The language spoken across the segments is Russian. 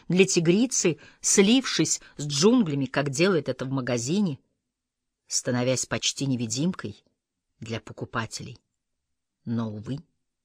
для тигрицы, слившись с джунглями, как делает это в магазине, становясь почти невидимкой для покупателей. Но, увы,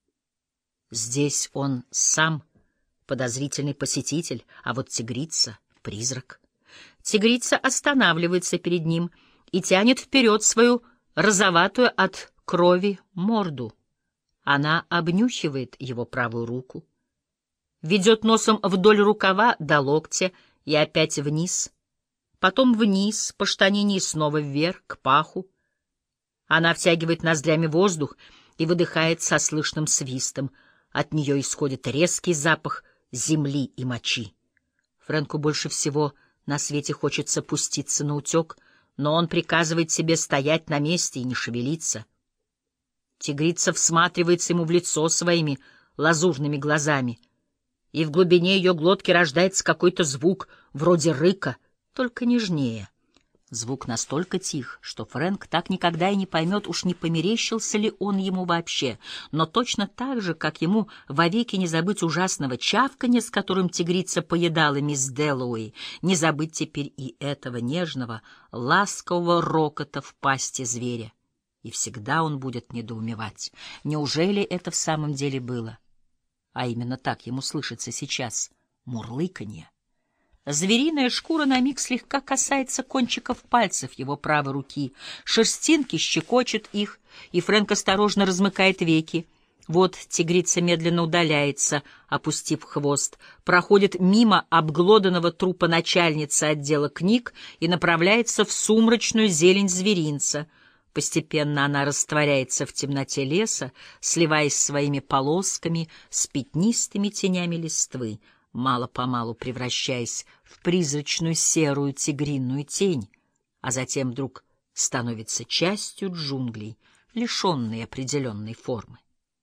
здесь он сам подозрительный посетитель, а вот тигрица — призрак. Тигрица останавливается перед ним и тянет вперед свою розоватую от крови морду. Она обнюхивает его правую руку, ведет носом вдоль рукава до локтя и опять вниз, потом вниз по штанине и снова вверх, к паху. Она втягивает ноздрями воздух и выдыхает со слышным свистом. От нее исходит резкий запах земли и мочи. Фрэнку больше всего на свете хочется пуститься наутек, но он приказывает себе стоять на месте и не шевелиться. Тигрица всматривается ему в лицо своими лазурными глазами, и в глубине ее глотки рождается какой-то звук, вроде рыка, только нежнее. Звук настолько тих, что Фрэнк так никогда и не поймет, уж не померещился ли он ему вообще, но точно так же, как ему вовеки не забыть ужасного чавканья, с которым тигрица поедала мисс Дэллоуэй, не забыть теперь и этого нежного, ласкового рокота в пасти зверя. И всегда он будет недоумевать, неужели это в самом деле было? А именно так ему слышится сейчас мурлыканье. Звериная шкура на миг слегка касается кончиков пальцев его правой руки, шерстинки щекочут их, и Фрэнк осторожно размыкает веки. Вот тигрица медленно удаляется, опустив хвост, проходит мимо обглоданного трупа начальницы отдела книг и направляется в сумрачную зелень зверинца. Постепенно она растворяется в темноте леса, сливаясь своими полосками с пятнистыми тенями листвы, мало-помалу превращаясь в призрачную серую тигриную тень, а затем вдруг становится частью джунглей, лишенной определенной формы.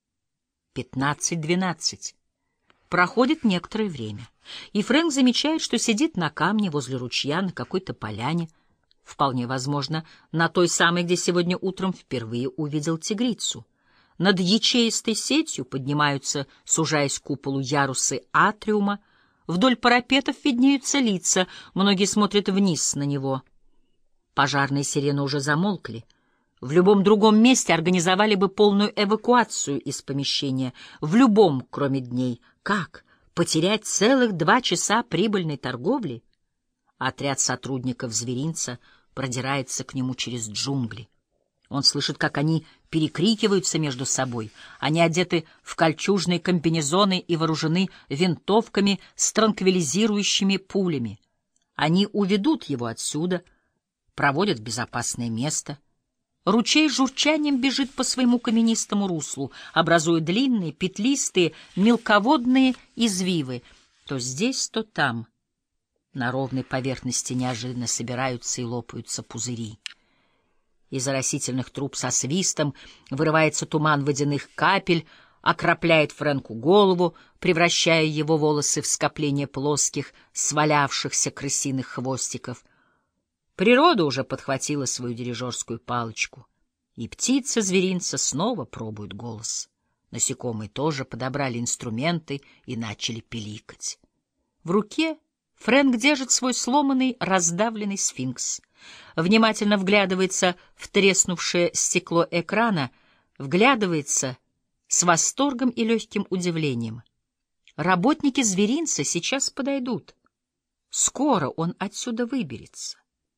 15:12. Проходит некоторое время, и Фрэнк замечает, что сидит на камне возле ручья на какой-то поляне, вполне возможно, на той самой, где сегодня утром впервые увидел тигрицу. Над ячеистой сетью поднимаются, сужаясь к куполу, ярусы атриума. Вдоль парапетов виднеются лица, многие смотрят вниз на него. Пожарные сирены уже замолкли. В любом другом месте организовали бы полную эвакуацию из помещения. В любом, кроме дней. Как? Потерять целых 2 часа прибыльной торговли? Отряд сотрудников зверинца продирается к нему через джунгли. Он слышит, как они перекрикиваются между собой. Они одеты в кольчужные комбинезоны и вооружены винтовками с транквилизирующими пулями. Они уведут его отсюда, проводят в безопасное место. Ручей с журчанием бежит по своему каменистому руслу, образуя длинные, петлистые, мелководные извивы. То здесь, то там. На ровной поверхности неожиданно собираются и лопаются пузыри. Из оросительных труб со свистом вырывается туман водяных капель, окропляет Фрэнку голову, превращая его волосы в скопление плоских, свалявшихся крысиных хвостиков. Природа уже подхватила свою дирижерскую палочку, и птицы зверинца снова пробуют голос. Насекомые тоже подобрали инструменты и начали пиликать. В руке Фрэнк держит свой сломанный, раздавленный сфинкс. Внимательно вглядывается в треснувшее стекло экрана, вглядывается с восторгом и легким удивлением. Работники зверинца сейчас подойдут. Скоро он отсюда выберется.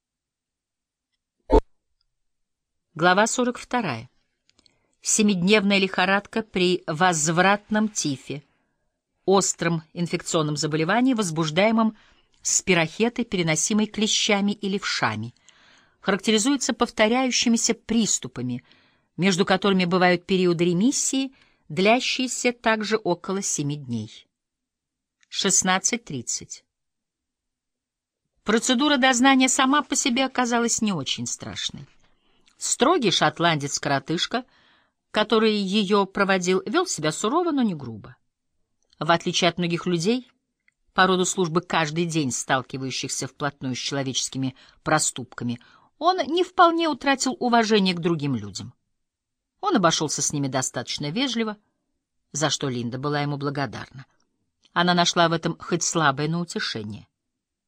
Глава 42. 7-дневная лихорадка при возвратном тифе, остром инфекционном заболевании, возбуждаемом спирохетой, переносимой клещами или вшами, характеризуется повторяющимися приступами, между которыми бывают периоды ремиссии, длящиеся также около 7 дней. 16:30. Процедура дознания сама по себе оказалась не очень страшной. Строгий шотландец-коротышка, который ее проводил, вел себя сурово, но не грубо. В отличие от многих людей, по роду службы каждый день сталкивающихся вплотную с человеческими проступками, он не вполне утратил уважение к другим людям. Он обошелся с ними достаточно вежливо, за что Линда была ему благодарна. Она нашла в этом хоть слабое, но утешение.